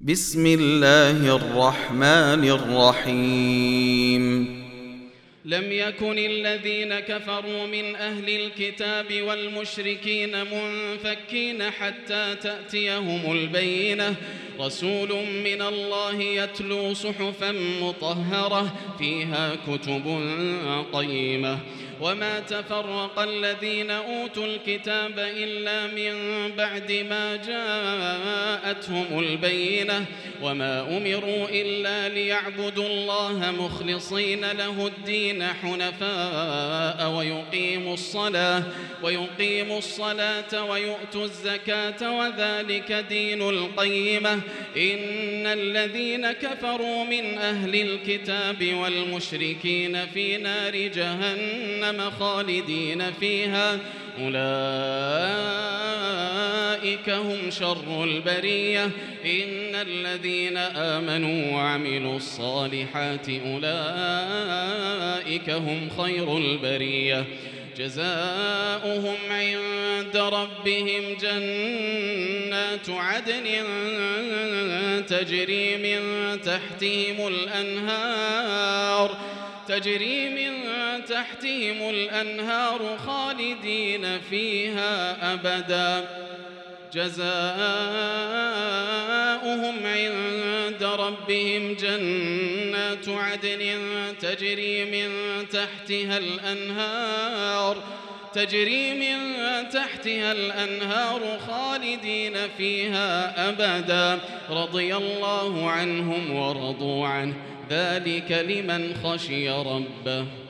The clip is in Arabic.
بسم الله الرحمن الرحيم. لم يكن الذين كفروا من أهل الكتاب والمشركين منفكين حتى تأتيهم البينة، رسول من الله يتلو صحفا مطهرة فيها كتب قيمة. وما تفرق الذين أوتوا الكتاب إلا من بعد ما جاءتهم البينة، وما أمروا إلا ليعبدوا الله مخلصين له الدين حنفاء ويقيموا الصلاة ويؤتوا الزكاة وذلك دين القيمة. إن الذين كفروا من أهل الكتاب والمشركين في نار جهنم خالدين فيها، أولئك هم شر البرية. إن الذين آمنوا وعملوا الصالحات أولئك هم خير البرية. جزاؤهم عند ربهم جنات عدن تجري من تحتهم الأنهار خالدين فيها أبدا. جزاؤهم عند ربهم جنات عدن تجري من تحتها الأنهار خالدين فيها أبدا. رضي الله عنهم ورضوا عنه، ذلك لمن خشي ربه.